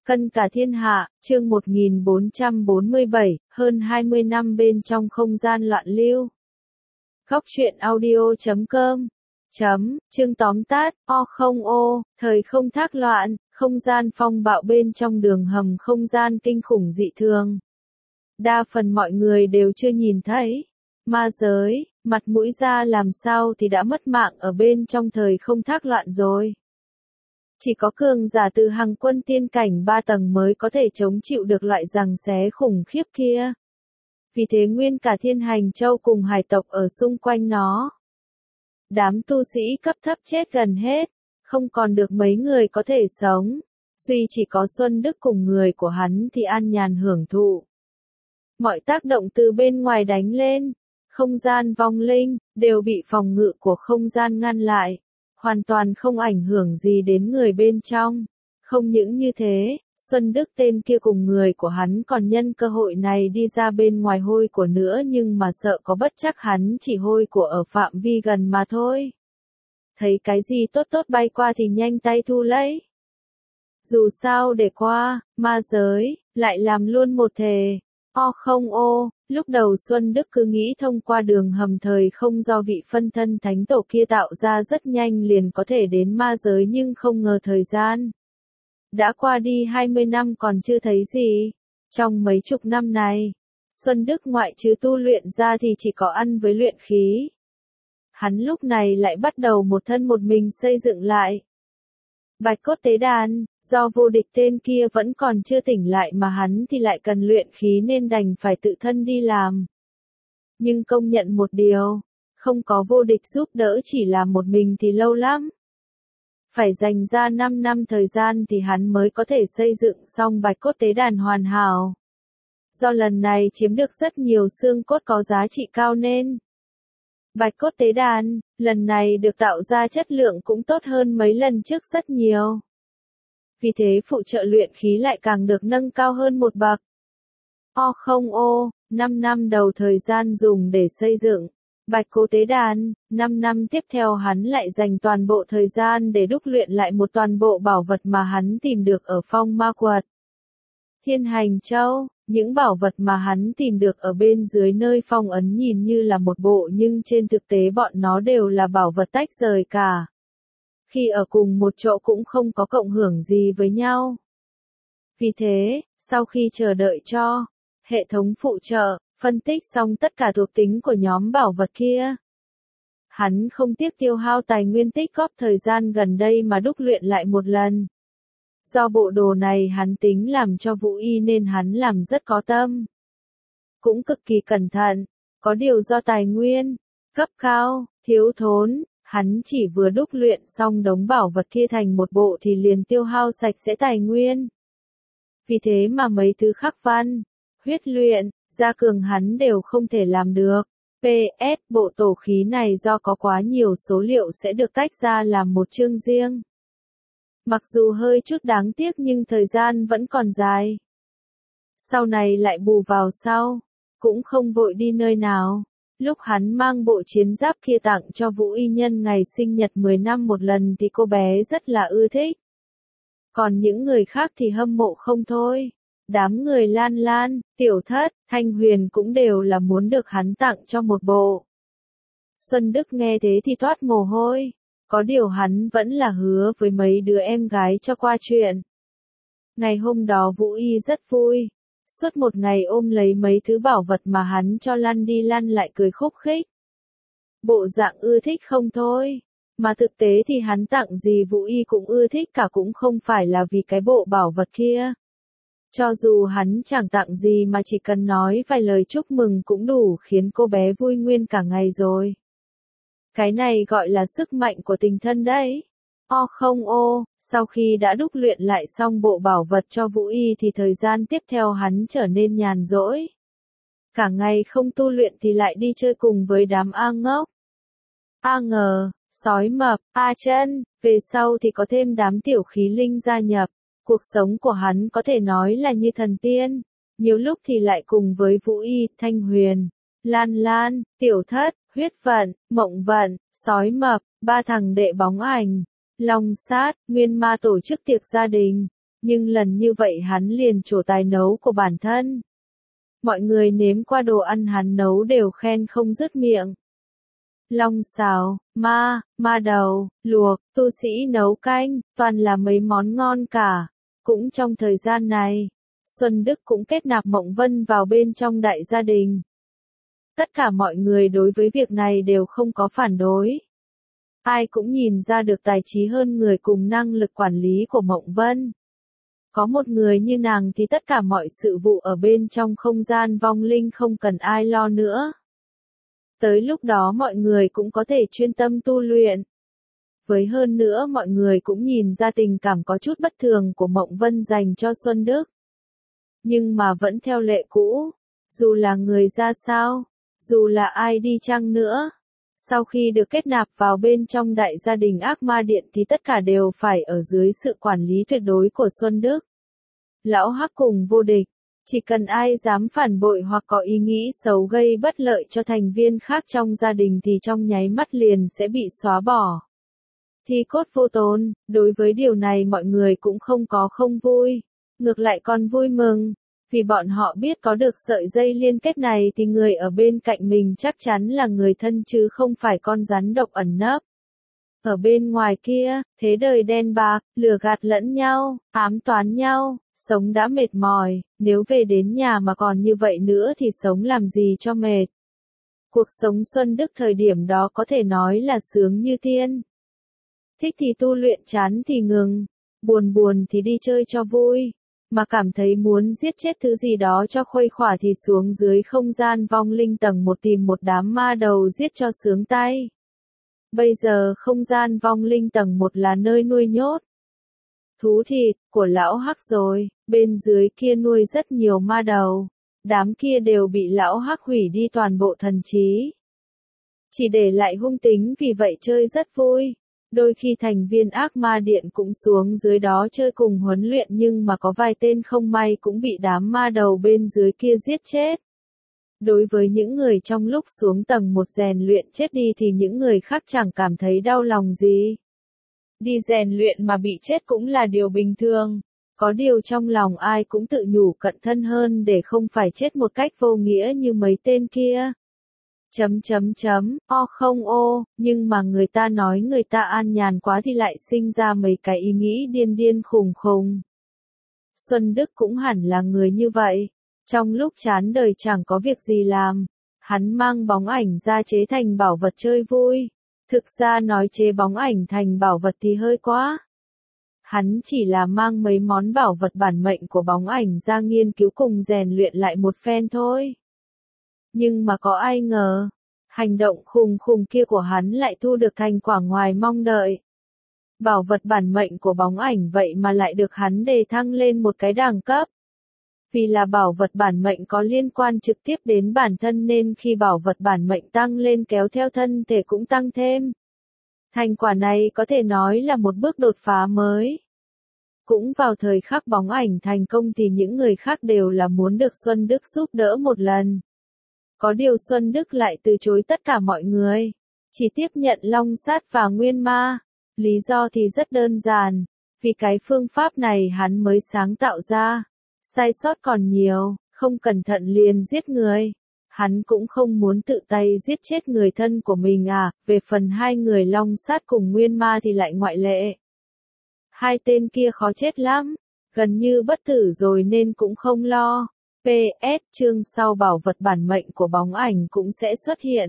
Cân cả thiên hạ, chương 1447, hơn 20 năm bên trong không gian loạn lưu. Góc truyện audio.com chương tóm tắt, thời không thác loạn, không gian phong bạo bên trong đường hầm không gian kinh khủng dị thường. Đa phần mọi người đều chưa nhìn thấy. Ma giới, mặt mũi ra làm sao thì đã mất mạng ở bên trong thời không thác loạn rồi. Chỉ có cường giả từ hàng quân tiên cảnh 3 tầng mới có thể chống chịu được loại giằng xé khủng khiếp kia. Vì thế nguyên cả Thiên Hành Châu cùng hải tộc ở xung quanh nó. Đám tu sĩ cấp thấp chết gần hết, không còn được mấy người có thể sống. Duy chỉ có Xuân Đức cùng người của hắn thì an nhàn hưởng thụ. Mọi tác động từ bên ngoài đánh lên, không gian vong linh, đều bị phòng ngự của không gian ngăn lại. Hoàn toàn không ảnh hưởng gì đến người bên trong. Không những như thế, Xuân Đức tên kia cùng người của hắn còn nhân cơ hội này đi ra bên ngoài hôi của nữa, nhưng mà sợ có bất chắc hắn chỉ hôi của ở phạm vi gần mà thôi. Thấy cái gì tốt tốt bay qua thì nhanh tay thu lấy. Dù sao để qua, ma giới, lại làm luôn một thề. Lúc đầu Xuân Đức cứ nghĩ thông qua đường hầm thời không do vị phân thân thánh tổ kia tạo ra rất nhanh liền có thể đến ma giới, nhưng không ngờ thời gian đã qua đi 20 năm còn chưa thấy gì. Trong mấy chục năm này, Xuân Đức ngoại trừ tu luyện ra thì chỉ có ăn với luyện khí. Hắn lúc này lại bắt đầu một thân một mình xây dựng lại Bạch Cốt Tế Đàn. Do vô địch tên kia vẫn còn chưa tỉnh lại mà hắn thì lại cần luyện khí nên đành phải tự thân đi làm. Nhưng công nhận một điều, không có vô địch giúp đỡ chỉ làm một mình thì lâu lắm. Phải dành ra 5 năm thời gian thì hắn mới có thể xây dựng xong Bạch Cốt Tế Đàn hoàn hảo. Do lần này chiếm được rất nhiều xương cốt có giá trị cao nên Bạch Cốt Tế Đàn, lần này được tạo ra chất lượng cũng tốt hơn mấy lần trước rất nhiều. Vì thế phụ trợ luyện khí lại càng được nâng cao hơn một bậc. 5 năm đầu thời gian dùng để xây dựng Bạch Cốt Tế Đàn, 5 năm tiếp theo hắn lại dành toàn bộ thời gian để đúc luyện lại một toàn bộ bảo vật mà hắn tìm được ở Phong Ma Quật. Thiên Hành Châu, những bảo vật mà hắn tìm được ở bên dưới nơi phong ấn nhìn như là một bộ nhưng trên thực tế bọn nó đều là bảo vật tách rời cả. Khi ở cùng một chỗ cũng không có cộng hưởng gì với nhau. Vì thế, sau khi chờ đợi cho hệ thống phụ trợ, phân tích xong tất cả thuộc tính của nhóm bảo vật kia, hắn không tiếc tiêu hao tài nguyên tích góp thời gian gần đây mà đúc luyện lại một lần. Do bộ đồ này hắn tính làm cho Vũ Y nên hắn làm rất có tâm. Cũng cực kỳ cẩn thận, có điều do tài nguyên cấp cao, thiếu thốn, hắn chỉ vừa đúc luyện xong đống bảo vật kia thành một bộ thì liền tiêu hao sạch sẽ tài nguyên. Vì thế mà mấy thứ khắc văn, huyết luyện, gia cường hắn đều không thể làm được. PS, bộ tổ khí này do có quá nhiều số liệu sẽ được tách ra làm một chương riêng. Mặc dù hơi chút đáng tiếc nhưng thời gian vẫn còn dài. Sau này lại bù vào sau, cũng không vội đi nơi nào. Lúc hắn mang bộ chiến giáp kia tặng cho Vũ Y nhân ngày sinh nhật 10 năm một lần thì cô bé rất là ưa thích. Còn những người khác thì hâm mộ không thôi. Đám người Lan Lan, Tiểu Thất, Thanh Huyền cũng đều là muốn được hắn tặng cho một bộ. Xuân Đức nghe thế thì toát mồ hôi. Có điều hắn vẫn là hứa với mấy đứa em gái cho qua chuyện. Ngày hôm đó Vũ Y rất vui. Suốt một ngày ôm lấy mấy thứ bảo vật mà hắn cho lăn đi lăn lại cười khúc khích. Bộ dạng ưa thích không thôi. Mà thực tế thì hắn tặng gì Vũ Y cũng ưa thích cả, cũng không phải là vì cái bộ bảo vật kia. Cho dù hắn chẳng tặng gì mà chỉ cần nói vài lời chúc mừng cũng đủ khiến cô bé vui nguyên cả ngày rồi. Cái này gọi là sức mạnh của tình thân đấy. Sau khi đã đúc luyện lại xong bộ bảo vật cho Vũ Y thì thời gian tiếp theo hắn trở nên nhàn rỗi. Cả ngày không tu luyện thì lại đi chơi cùng với đám A Ngốc, A Ngờ, Sói Mập, A Chân, về sau thì có thêm đám tiểu khí linh gia nhập. Cuộc sống của hắn có thể nói là như thần tiên. Nhiều lúc thì lại cùng với Vũ Y, Thanh Huyền, Lan Lan, Tiểu Thất, Huyết Vận, Mộng Vận, Sói Mập, 3 thằng đệ bóng ảnh, Long Sát, Nguyên Ma tổ chức tiệc gia đình. Nhưng lần như vậy hắn liền trổ tài nấu của bản thân. Mọi người nếm qua đồ ăn hắn nấu đều khen không dứt miệng. Long xào, ma đầu, luộc, tu sĩ nấu canh, toàn là mấy món ngon cả. Cũng trong thời gian này, Xuân Đức cũng kết nạp Mộng Vân vào bên trong đại gia đình. Tất cả mọi người đối với việc này đều không có phản đối. Ai cũng nhìn ra được tài trí hơn người cùng năng lực quản lý của Mộng Vân. Có một người như nàng thì tất cả mọi sự vụ ở bên trong không gian vong linh không cần ai lo nữa. Tới lúc đó mọi người cũng có thể chuyên tâm tu luyện. Với hơn nữa mọi người cũng nhìn ra tình cảm có chút bất thường của Mộng Vân dành cho Xuân Đức. Nhưng mà vẫn theo lệ cũ, dù là người ra sao, dù là ai đi chăng nữa, sau khi được kết nạp vào bên trong đại gia đình Ác Ma Điện thì tất cả đều phải ở dưới sự quản lý tuyệt đối của Xuân Đức. Lão Hắc cùng vô địch, chỉ cần ai dám phản bội hoặc có ý nghĩ xấu gây bất lợi cho thành viên khác trong gia đình thì trong nháy mắt liền sẽ bị xóa bỏ. Thi cốt vô tồn, đối với điều này mọi người cũng không có không vui, ngược lại còn vui mừng, vì bọn họ biết có được sợi dây liên kết này thì người ở bên cạnh mình chắc chắn là người thân chứ không phải con rắn độc ẩn nấp. Ở bên ngoài kia, thế đời đen bạc, lừa gạt lẫn nhau, ám toán nhau, sống đã mệt mỏi, nếu về đến nhà mà còn như vậy nữa thì sống làm gì cho mệt. Cuộc sống Xuân Đức thời điểm đó có thể nói là sướng như tiên. Thích thì tu luyện, chán thì ngừng, buồn thì đi chơi cho vui, mà cảm thấy muốn giết chết thứ gì đó cho khuây khỏa thì xuống dưới không gian vong linh tầng 1 tìm một đám ma đầu giết cho sướng tay. Bây giờ không gian vong linh tầng 1 là nơi nuôi nhốt thú thịt của lão Hắc rồi, bên dưới kia nuôi rất nhiều ma đầu, đám kia đều bị lão Hắc hủy đi toàn bộ thần trí. Chỉ để lại hung tính, vì vậy chơi rất vui. Đôi khi thành viên Ác Ma Điện cũng xuống dưới đó chơi cùng huấn luyện, nhưng mà có vài tên không may cũng bị đám ma đầu bên dưới kia giết chết. Đối với những người trong lúc xuống tầng 1 rèn luyện chết đi thì những người khác chẳng cảm thấy đau lòng gì. Đi rèn luyện mà bị chết cũng là điều bình thường. Có điều trong lòng ai cũng tự nhủ cẩn thận hơn để không phải chết một cách vô nghĩa như mấy tên kia. Không ô, nhưng mà người ta nói người ta an nhàn quá thì lại sinh ra mấy cái ý nghĩ điên khùng. Xuân Đức cũng hẳn là người như vậy. Trong lúc chán đời chẳng có việc gì làm, hắn mang bóng ảnh ra chế thành bảo vật chơi vui. Thực ra nói chế bóng ảnh thành bảo vật thì hơi quá. Hắn chỉ là mang mấy món bảo vật bản mệnh của bóng ảnh ra nghiên cứu cùng rèn luyện lại một phen thôi. Nhưng mà có ai ngờ, hành động khùng kia của hắn lại thu được thành quả ngoài mong đợi. Bảo vật bản mệnh của bóng ảnh vậy mà lại được hắn đề thăng lên một cái đẳng cấp. Vì là bảo vật bản mệnh có liên quan trực tiếp đến bản thân nên khi bảo vật bản mệnh tăng lên kéo theo thân thể cũng tăng thêm. Thành quả này có thể nói là một bước đột phá mới. Cũng vào thời khắc bóng ảnh thành công thì những người khác đều là muốn được Xuân Đức giúp đỡ một lần. Có điều Xuân Đức lại từ chối tất cả mọi người, chỉ tiếp nhận Long Sát và Nguyên Ma. Lý do thì rất đơn giản, vì cái phương pháp này hắn mới sáng tạo ra. Sai sót còn nhiều, không cẩn thận liền giết người. Hắn cũng không muốn tự tay giết chết người thân của mình à, về phần hai người Long Sát cùng Nguyên Ma thì lại ngoại lệ. Hai tên kia khó chết lắm, gần như bất tử rồi nên cũng không lo. PS, chương sau bảo vật bản mệnh của bóng ảnh cũng sẽ xuất hiện.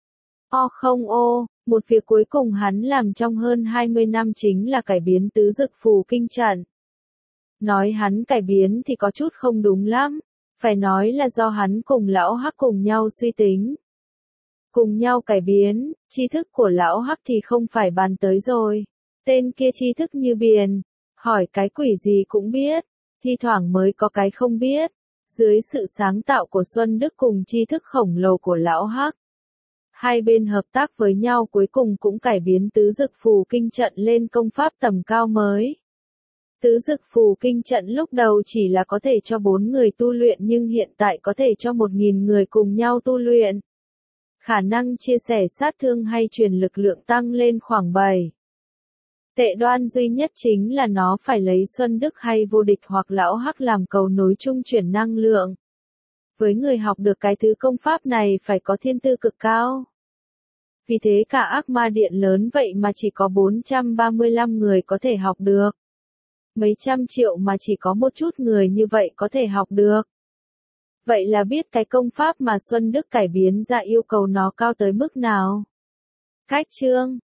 Một việc cuối cùng hắn làm trong hơn 20 năm chính là cải biến tứ dực phù kinh trận. Nói hắn cải biến thì có chút không đúng lắm, phải nói là do hắn cùng lão Hắc cùng nhau suy tính. Cùng nhau cải biến, tri thức của lão Hắc thì không phải bàn tới rồi. Tên kia tri thức như biển, hỏi cái quỷ gì cũng biết, thi thoảng mới có cái không biết. Dưới sự sáng tạo của Xuân Đức cùng tri thức khổng lồ của lão Hắc, hai bên hợp tác với nhau cuối cùng cũng cải biến tứ dực phù kinh trận lên công pháp tầm cao mới. Tứ dực phù kinh trận lúc đầu chỉ là có thể cho 4 người tu luyện nhưng hiện tại có thể cho 1.000 người cùng nhau tu luyện. Khả năng chia sẻ sát thương hay truyền lực lượng tăng lên khoảng 7. Tệ đoan duy nhất chính là nó phải lấy Xuân Đức hay vô địch hoặc lão Hắc làm cầu nối trung chuyển năng lượng. Với người học được cái thứ công pháp này phải có thiên tư cực cao. Vì thế cả ác ma điện lớn vậy mà chỉ có 435 người có thể học được. Mấy trăm triệu mà chỉ có một chút người như vậy có thể học được. Vậy là biết cái công pháp mà Xuân Đức cải biến ra yêu cầu nó cao tới mức nào. Khách chương